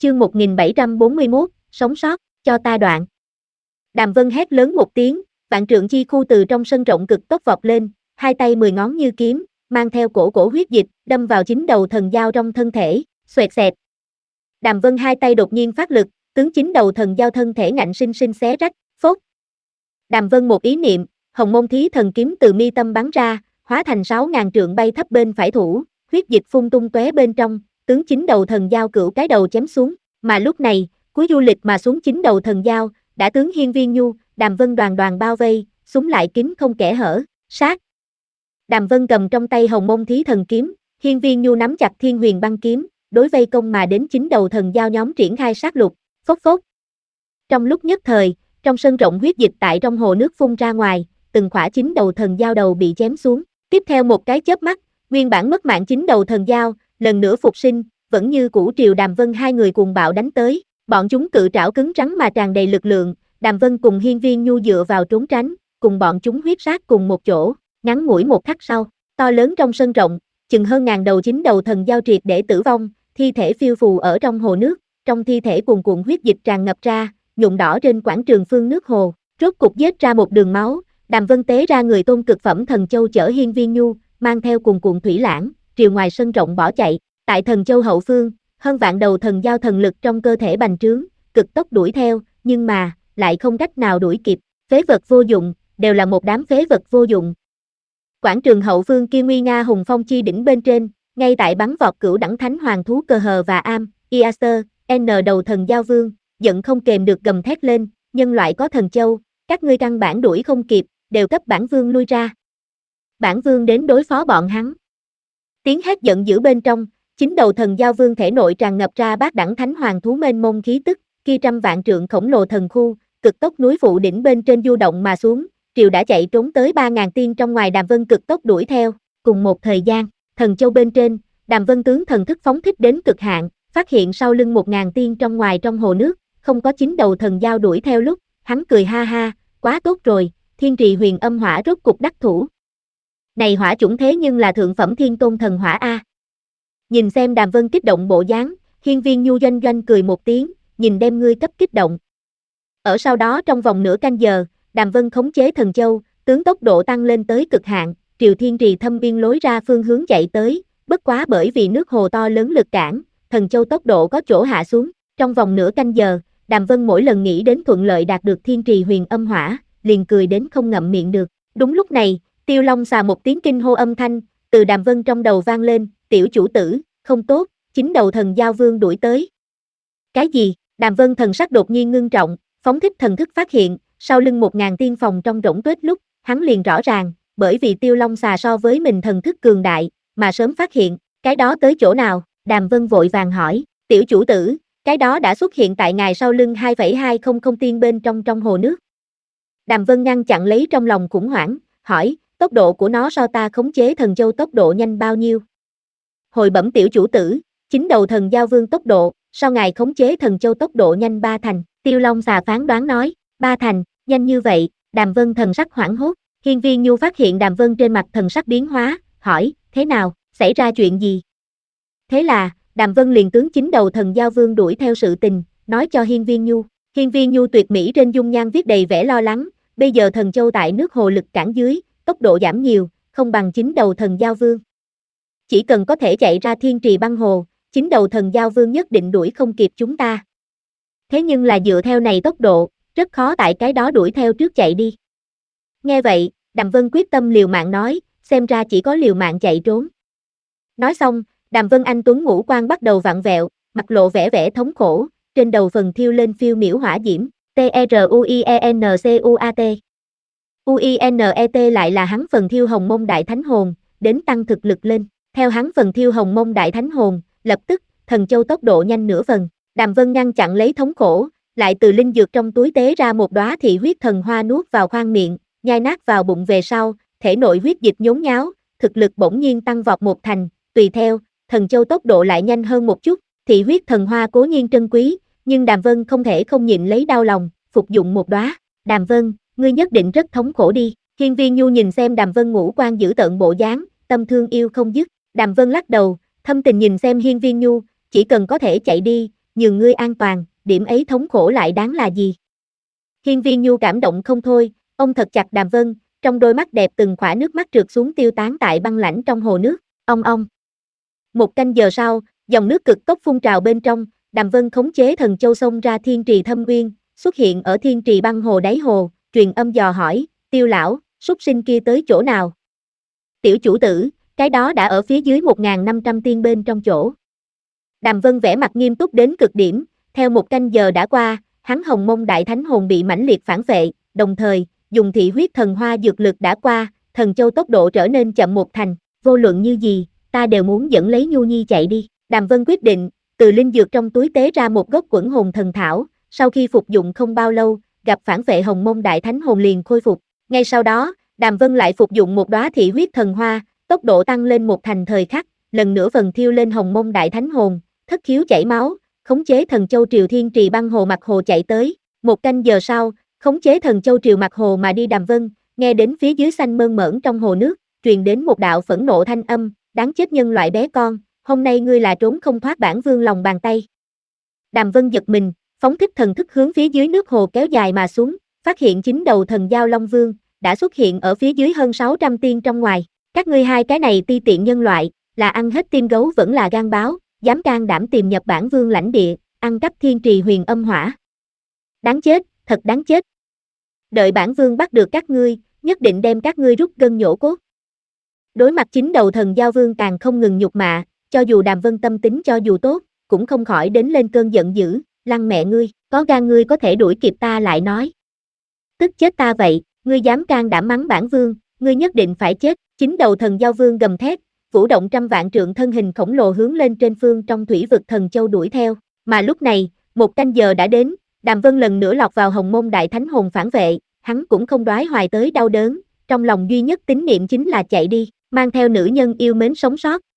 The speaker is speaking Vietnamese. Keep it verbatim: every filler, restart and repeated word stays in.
Chương một nghìn bảy trăm bốn mươi mốt, sống sót, cho ta đoạn. Đàm Vân hét lớn một tiếng, vạn trượng chi khu từ trong sân rộng cực tốc vọt lên, hai tay mười ngón như kiếm, mang theo cổ cổ huyết dịch, đâm vào chính đầu thần dao trong thân thể, xoẹt xẹt. Đàm Vân hai tay đột nhiên phát lực, tướng chính đầu thần dao thân thể ngạnh sinh sinh xé rách, phốt. Đàm Vân một ý niệm, hồng môn thí thần kiếm từ mi tâm bắn ra, hóa thành sáu ngàn trượng bay thấp bên phải thủ, huyết dịch phun tung tóe bên trong, tướng chính đầu thần dao cửu cái đầu chém xuống, mà lúc này, cuối du lịch mà xuống chính đầu thần dao, đã tướng Hiên Viên Nhu, Đàm Vân đoàn đoàn bao vây, súng lại kín không kẽ hở, sát. Đàm Vân cầm trong tay hồng môn thí thần kiếm, Hiên Viên Nhu nắm chặt Thiên Huyền băng kiếm, đối vây công mà đến chính đầu thần dao nhóm triển khai sát lục, phốc phốc. Trong lúc nhất thời, trong sân rộng huyết dịch tại trong hồ nước phun ra ngoài, từng khỏa chính đầu thần dao đầu bị chém xuống, tiếp theo một cái chớp mắt, nguyên bản mất mạng chính đầu thần dao, lần nữa phục sinh, vẫn như cũ triều Đàm Vân hai người cùng bạo đánh tới, bọn chúng cự trảo cứng rắn mà tràn đầy lực lượng, Đàm Vân cùng Hiên Viên Nhu dựa vào trốn tránh, cùng bọn chúng huyết sát cùng một chỗ, ngắn ngủi một khắc sau, to lớn trong sân rộng, chừng hơn ngàn đầu chính đầu thần dao triệt để tử vong, thi thể phiêu phù ở trong hồ nước, trong thi thể cuồn cuộn huyết dịch tràn ngập ra, nhuộm đỏ trên quảng trường phương nước hồ, rốt cục giết ra một đường máu, Đàm Vân tế ra người tôn cực phẩm thần châu chở Hiên Viên Nhu, mang theo cuồn cuộn thủy lãng, triều ngoài sân rộng bỏ chạy, tại thần châu hậu phương, hơn vạn đầu thần dao thần lực trong cơ thể bành trướng, cực tốc đuổi theo, nhưng mà, lại không cách nào đuổi kịp, phế vật vô dụng, đều là một đám phế vật vô dụng. Quảng trường hậu phương kia nguy nga hùng phong chi đỉnh bên trên, ngay tại bắn vọt cửu đẳng thánh hoàng thú Cờ Hờ và Am, Iaster, N đầu thần giao vương, giận không kềm được gầm thét lên, nhân loại có thần châu, các ngươi căn bản đuổi không kịp, đều cấp bản vương lui ra. Bản vương đến đối phó bọn hắn. Tiếng hét giận dữ bên trong, chính đầu thần giao vương thể nội tràn ngập ra bát đẳng thánh hoàng thú mênh mông khí tức, kia trăm vạn trượng khổng lồ thần khu, cực tốc núi phụ đỉnh bên trên du động mà xuống, triều đã chạy trốn tới ba ngàn tiên trong ngoài Đàm Vân cực tốc đuổi theo, cùng một thời gian, thần châu bên trên, Đàm Vân tướng thần thức phóng thích đến cực hạn, phát hiện sau lưng một ngàn tiên trong ngoài trong hồ nước, không có chính đầu thần giao đuổi theo lúc, hắn cười ha ha, quá tốt rồi, thiên trì huyền âm hỏa rốt cục đắc thủ. Này hỏa chủng thế nhưng là thượng phẩm thiên tôn thần hỏa a. Nhìn xem Đàm Vân kích động bộ dáng, Hiên Viên Nhu doanh doanh cười một tiếng, nhìn đem ngươi cấp kích động. Ở sau đó trong vòng nửa canh giờ, Đàm Vân khống chế thần châu, tướng tốc độ tăng lên tới cực hạn, triều thiên trì thâm biên lối ra phương hướng chạy tới, bất quá bởi vì nước hồ to lớn lực cản, thần châu tốc độ có chỗ hạ xuống, trong vòng nửa canh giờ, Đàm Vân mỗi lần nghĩ đến thuận lợi đạt được thiên trì huyền âm hỏa, liền cười đến không ngậm miệng được. Đúng lúc này, Tiêu Long xà một tiếng kinh hô âm thanh, từ Đàm Vân trong đầu vang lên, tiểu chủ tử, không tốt, chính đầu thần giao vương đuổi tới. Cái gì? Đàm Vân thần sắc đột nhiên ngưng trọng, phóng thích thần thức phát hiện, sau lưng một ngàn tiên phòng trong rỗng tuếch lúc, hắn liền rõ ràng, bởi vì Tiêu Long xà so với mình thần thức cường đại, mà sớm phát hiện, cái đó tới chỗ nào? Đàm Vân vội vàng hỏi, tiểu chủ tử, cái đó đã xuất hiện tại ngài sau lưng hai phẩy hai không không tiên bên trong trong hồ nước. Đàm Vân ngăn chặn lấy trong lòng khủng hoảng, hỏi, tốc độ của nó so ta khống chế thần châu tốc độ nhanh bao nhiêu? Hồi bẩm tiểu chủ tử, chính đầu thần giao vương tốc độ, so ngài khống chế thần châu tốc độ nhanh ba thành, Tiêu Long xà phán đoán nói, ba thành, nhanh như vậy, Đàm Vân thần sắc hoảng hốt, Hiên Viên Nhu phát hiện Đàm Vân trên mặt thần sắc biến hóa, hỏi, thế nào, xảy ra chuyện gì? Thế là, Đàm Vân liền tướng chính đầu thần giao vương đuổi theo sự tình, nói cho Hiên Viên Nhu, Hiên Viên Nhu tuyệt mỹ trên dung nhan viết đầy vẻ lo lắng, bây giờ thần châu tại nước hồ lực cản dưới, tốc độ giảm nhiều, không bằng chính đầu thần giao vương. Chỉ cần có thể chạy ra thiên trì băng hồ, chính đầu thần giao vương nhất định đuổi không kịp chúng ta. Thế nhưng là dựa theo này tốc độ, rất khó tại cái đó đuổi theo trước chạy đi. Nghe vậy, Đàm Vân quyết tâm liều mạng nói, xem ra chỉ có liều mạng chạy trốn. Nói xong, Đàm Vân anh tuấn ngũ quan bắt đầu vặn vẹo, mặt lộ vẻ vẻ thống khổ, trên đầu phần thiêu lên phiêu miểu hỏa diễm, T R U I E N C U A T. U I N E T lại là hắn phần thiêu hồng mông đại thánh hồn, đến tăng thực lực lên. Theo hắn phần thiêu hồng mông đại thánh hồn, lập tức, thần châu tốc độ nhanh nửa phần. Đàm Vân ngăn chặn lấy thống khổ, lại từ linh dược trong túi tế ra một đóa thị huyết thần hoa nuốt vào khoang miệng, nhai nát vào bụng về sau, thể nội huyết dịch nhốn nháo, thực lực bỗng nhiên tăng vọt một thành, tùy theo, thần châu tốc độ lại nhanh hơn một chút, thị huyết thần hoa cố nhiên trân quý, nhưng Đàm Vân không thể không nhịn lấy đau lòng, phục dụng một đóa. Đàm Vân, ngươi nhất định rất thống khổ đi. Hiên Viên Nhu nhìn xem Đàm Vân ngũ quan dữ tợn bộ dáng, tâm thương yêu không dứt. Đàm Vân lắc đầu, thâm tình nhìn xem Hiên Viên Nhu, chỉ cần có thể chạy đi, nhường ngươi an toàn, điểm ấy thống khổ lại đáng là gì. Hiên Viên Nhu cảm động không thôi, ông thật chặt Đàm Vân, trong đôi mắt đẹp từng khỏa nước mắt trượt xuống tiêu tán tại băng lãnh trong hồ nước, ong ong. Một canh giờ sau, dòng nước cực tốc phun trào bên trong, Đàm Vân khống chế thần châu xông ra thiên trì thâm uyên, xuất hiện ở thiên trì băng hồ đáy hồ, truyền âm dò hỏi, Tiêu lão, súc sinh kia tới chỗ nào? Tiểu chủ tử, cái đó đã ở phía dưới một nghìn năm trăm tiên bên trong chỗ. Đàm Vân vẻ mặt nghiêm túc đến cực điểm, theo một canh giờ đã qua, hắn Hồng Mông Đại Thánh hồn bị mãnh liệt phản vệ, đồng thời, dùng thị huyết thần hoa dược lực đã qua, thần châu tốc độ trở nên chậm một thành, vô luận như gì, ta đều muốn dẫn lấy Nhu Nhi chạy đi. Đàm Vân quyết định, từ linh dược trong túi tế ra một gốc quẩn hồn thần thảo, sau khi phục dụng không bao lâu, gặp phản vệ Hồng Mông Đại Thánh hồn liền khôi phục. Ngay sau đó, Đàm Vân lại phục dụng một đóa thị huyết thần hoa, tốc độ tăng lên một thành thời khắc, lần nữa vần thiêu lên Hồng Mông Đại Thánh hồn, thất khiếu chảy máu, khống chế thần châu triều thiên trì băng hồ mặt hồ chạy tới. Một canh giờ sau, khống chế thần châu triều mặt hồ mà đi. Đàm Vân nghe đến phía dưới xanh mơn mởn trong hồ nước, truyền đến một đạo phẫn nộ thanh âm, đáng chết nhân loại bé con, hôm nay ngươi là trốn không thoát bản vương lòng bàn tay. Đàm Vân giật mình, phóng thích thần thức hướng phía dưới nước hồ kéo dài mà xuống, phát hiện chính đầu thần giao Long Vương đã xuất hiện ở phía dưới hơn sáu trăm tiên trong ngoài. Các ngươi hai cái này ti tiện nhân loại, là ăn hết tim gấu vẫn là gan báo, dám can đảm tìm nhập bản vương lãnh địa, ăn cắp thiên trì huyền âm hỏa. Đáng chết, thật đáng chết. Đợi bản vương bắt được các ngươi, nhất định đem các ngươi rút gân nhổ cốt. Đối mặt chính đầu thần giao vương càng không ngừng nhục mạ, cho dù Đàm Vân tâm tính cho dù tốt, cũng không khỏi đến lên cơn giận dữ, lăng mẹ ngươi, có gan ngươi có thể đuổi kịp ta lại nói. Tức chết ta vậy, ngươi dám can đảm mắng bản vương, ngươi nhất định phải chết. Chính đầu thần giao vương gầm thét, vũ động trăm vạn trượng thân hình khổng lồ hướng lên trên phương trong thủy vực thần châu đuổi theo. Mà lúc này, một canh giờ đã đến, Đàm Vân lần nữa lọt vào Hồng Mông Đại Thánh hồn phản vệ, hắn cũng không đoái hoài tới đau đớn, trong lòng duy nhất tín niệm chính là chạy đi, mang theo nữ nhân yêu mến sống sót.